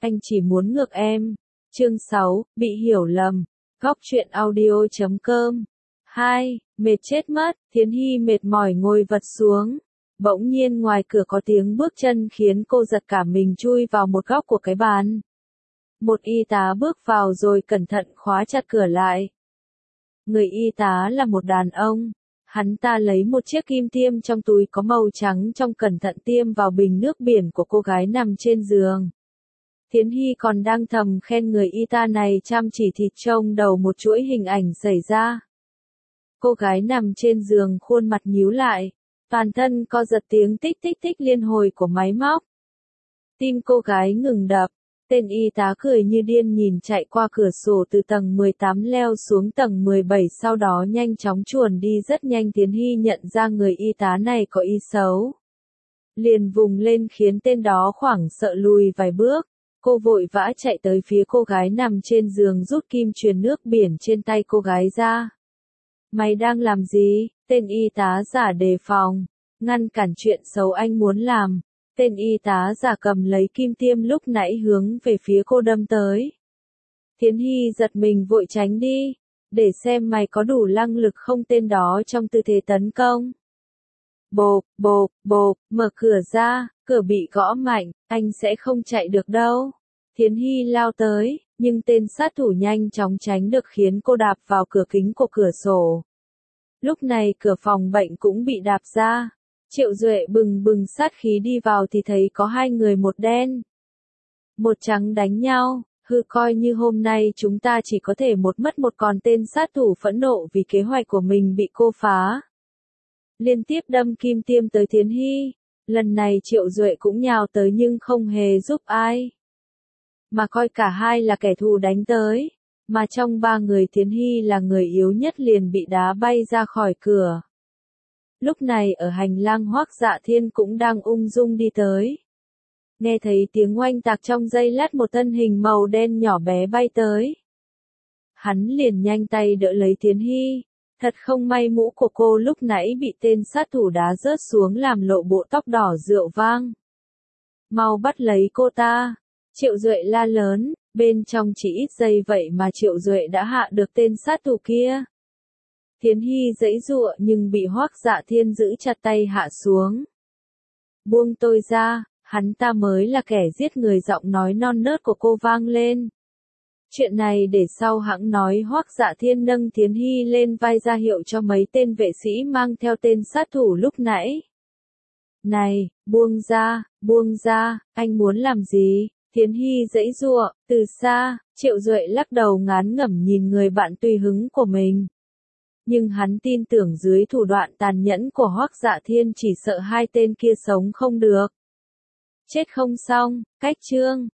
anh chỉ muốn ngược em. Chương 6, bị hiểu lầm. Góc truyện audio.com. 2. Mệt chết mất, Thiến Hy mệt mỏi ngồi vật xuống. Bỗng nhiên ngoài cửa có tiếng bước chân khiến cô giật cả mình chui vào một góc của cái bàn. Một y tá bước vào rồi cẩn thận khóa chặt cửa lại. Người y tá là một đàn ông. Hắn ta lấy một chiếc kim tiêm trong túi có màu trắng trong cẩn thận tiêm vào bình nước biển của cô gái nằm trên giường. Thiến Hy còn đang thầm khen người y tá này chăm chỉ thịt trông đầu một chuỗi hình ảnh xảy ra. Cô gái nằm trên giường khuôn mặt nhíu lại, toàn thân co giật tiếng tích tích tích liên hồi của máy móc. Tim cô gái ngừng đập, tên y tá cười như điên nhìn chạy qua cửa sổ từ tầng 18 leo xuống tầng 17 sau đó nhanh chóng chuồn đi rất nhanh. Thiến Hy nhận ra người y tá này có ý xấu. Liền vùng lên khiến tên đó hoảng sợ lùi vài bước. Cô vội vã chạy tới phía cô gái nằm trên giường rút kim truyền nước biển trên tay cô gái ra. Mày đang làm gì? Tên y tá giả đề phòng, ngăn cản chuyện xấu anh muốn làm. Tên y tá giả cầm lấy kim tiêm lúc nãy hướng về phía cô đâm tới. Thiến Hy giật mình vội tránh đi, để xem mày có đủ năng lực không. Tên đó trong tư thế tấn công. Bộp, bộp, bộp, mở cửa ra, cửa bị gõ mạnh, anh sẽ không chạy được đâu. Thiến Hy lao tới, nhưng tên sát thủ nhanh chóng tránh được khiến cô đạp vào cửa kính của cửa sổ. Lúc này cửa phòng bệnh cũng bị đạp ra. Triệu Duệ bừng bừng sát khí đi vào thì thấy có hai người một đen, một trắng đánh nhau. Coi như hôm nay chúng ta chỉ có thể một mất một. Còn tên sát thủ phẫn nộ vì kế hoạch của mình bị cô phá, liên tiếp đâm kim tiêm tới Thiến Hy. Lần này Triệu Duệ cũng nhào tới nhưng không hề giúp ai, mà coi cả hai là kẻ thù đánh tới. Mà trong ba người Thiến Hy là người yếu nhất liền bị đá bay ra khỏi cửa. Lúc này ở hành lang Hoắc Dạ Thiên cũng đang ung dung đi tới. Nghe thấy tiếng oanh tạc trong giây lát một thân hình màu đen nhỏ bé bay tới. Hắn liền nhanh tay đỡ lấy Thiến Hy. Thật không may mũ của cô lúc nãy bị tên sát thủ đá rớt xuống làm lộ bộ tóc đỏ rượu vang. Mau bắt lấy cô ta. Triệu Duệ la lớn, bên trong chỉ ít giây vậy mà Triệu Duệ đã hạ được tên sát thủ kia. Thiến Hy giãy giụa nhưng bị Hoắc Dạ Thiên giữ chặt tay hạ xuống. Buông tôi ra, hắn ta mới là kẻ giết người. Giọng nói non nớt của cô vang lên. Chuyện này để sau hãng nói. Hoắc Dạ Thiên nâng Thiến Hy lên vai ra hiệu cho mấy tên vệ sĩ mang theo tên sát thủ lúc nãy. Này, buông ra, anh muốn làm gì? Thiến Hy giãy giụa, từ xa, Triệu Duệ lắc đầu ngán ngẩm nhìn người bạn tùy hứng của mình. Nhưng hắn tin tưởng dưới thủ đoạn tàn nhẫn của Hoắc Dạ Thiên chỉ sợ hai tên kia sống không được. Chết không xong. Cách chương